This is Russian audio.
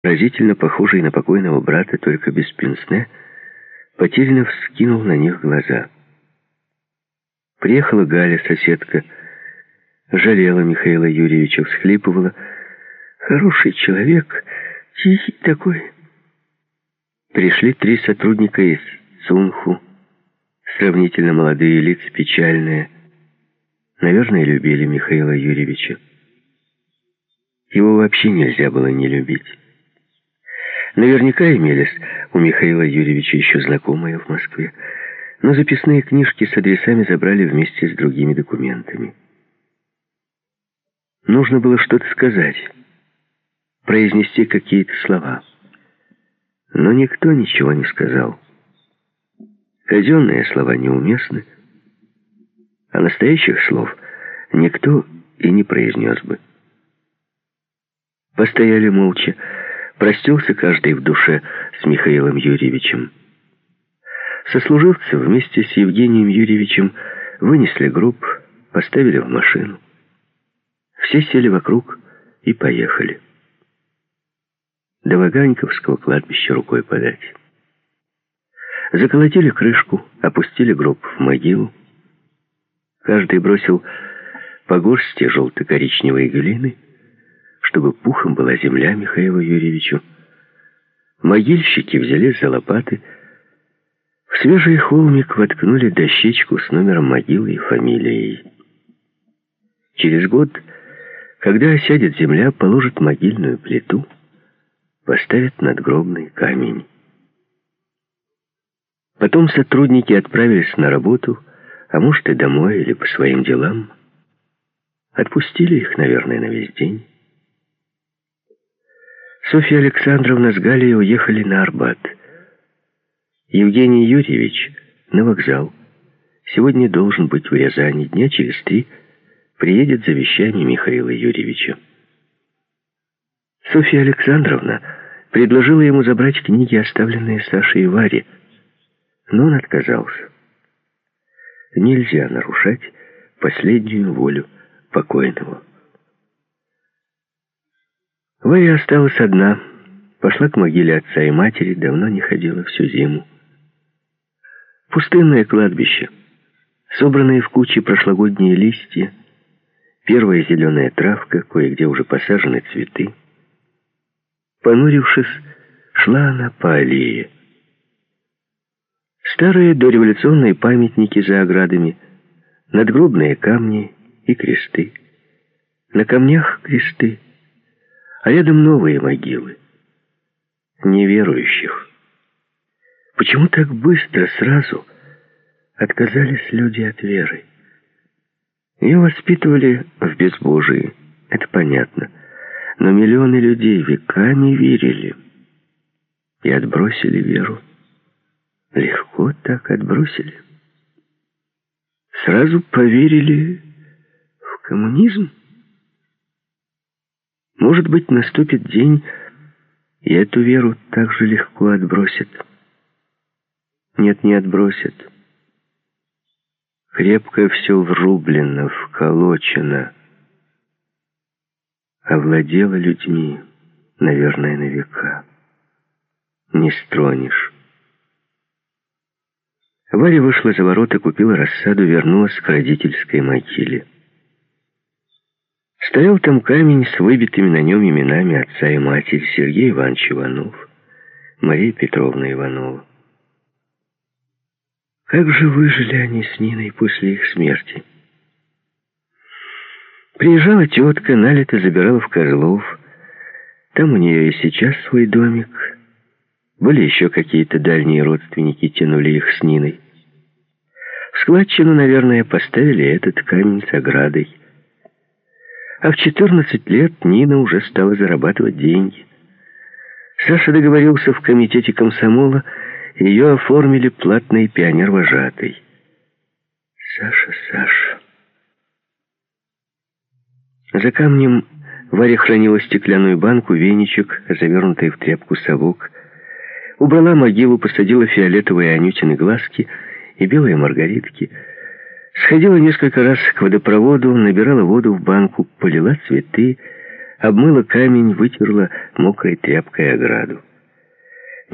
Поразительно похожий на покойного брата, только без пенсне, потерянно вскинул на них глаза. Приехала Галя, соседка, жалела Михаила Юрьевича, всхлипывала. Хороший человек, тихий такой. Пришли 3 сотрудника из Цунху, сравнительно молодые лица, печальные. Наверное, любили Михаила Юрьевича. Его вообще нельзя было не любить. Наверняка имелись у Михаила Юрьевича еще знакомые в Москве, но записные книжки с адресами забрали вместе с другими документами. Нужно было что-то сказать, произнести какие-то слова. Но никто ничего не сказал. Казенные слова неуместны, а настоящих слов никто и не произнес бы. Постояли молча, простился каждый в душе с Михаилом Юрьевичем. Сослуживцы вместе с Евгением Юрьевичем вынесли гроб, поставили в машину. Все сели вокруг и поехали. До Ваганьковского кладбища рукой подать. Заколотили крышку, опустили гроб в могилу. Каждый бросил по горсти желто-коричневой глины, чтобы пухом была земля Михаилу Юрьевичу. Могильщики взялись за лопаты. В свежий холмик воткнули дощечку с номером могилы и фамилией. Через год, когда осядет земля, положат могильную плиту, поставят надгробный камень. Потом сотрудники отправились на работу, а может и домой, или по своим делам. Отпустили их, наверное, на весь день. Софья Александровна с Галей уехали на Арбат. Евгений Юрьевич на вокзал. Сегодня должен быть в Рязани. Дня через 3 приедет за вещами Михаила Юрьевича. Софья Александровна предложила ему забрать книги, оставленные Сашей и Варе, но он отказался. Нельзя нарушать последнюю волю покойного. Варя осталась одна, пошла к могиле отца и матери, давно не ходила всю зиму. Пустынное кладбище, собранные в кучи прошлогодние листья, первая зеленая травка, кое-где уже посажены цветы. Понурившись, шла она по аллее. Старые дореволюционные памятники за оградами, надгробные камни и кресты. На камнях кресты, а рядом новые могилы. Неверующих. Почему так быстро сразу отказались люди от веры? Ее воспитывали в безбожии, это понятно. Но миллионы людей веками верили и отбросили веру. Легко так отбросили. Сразу поверили в коммунизм. Может быть, наступит день, и эту веру так же легко отбросят. Нет, не отбросят. Крепко все врублено, вколочено. Овладела людьми, наверное, на века. Не стронешь. Варя вышла за ворота, купила рассаду, вернулась к родительской могиле. Стоял там камень с выбитыми на нем именами отца и матери: Сергей Иванович Иванов, Мария Петровна Иванова. Как же выжили они с Ниной после их смерти? Приезжала тетка, на лето забирала в Козлов. Там у нее и сейчас свой домик. Были еще какие-то дальние родственники, тянули их с Ниной. В складчину, наверное, поставили этот камень с оградой. А в 14 лет Нина уже стала зарабатывать деньги. Саша договорился в комитете комсомола, и ее оформили платной пионер-вожатой. Саша. За камнем Варя хранила стеклянную банку, веничек, завернутый в тряпку совок. Убрала могилу, посадила фиолетовые Анютины глазки и белые маргаритки. Сходила несколько раз к водопроводу, набирала воду в банку, полила цветы, обмыла камень, вытерла мокрой тряпкой ограду.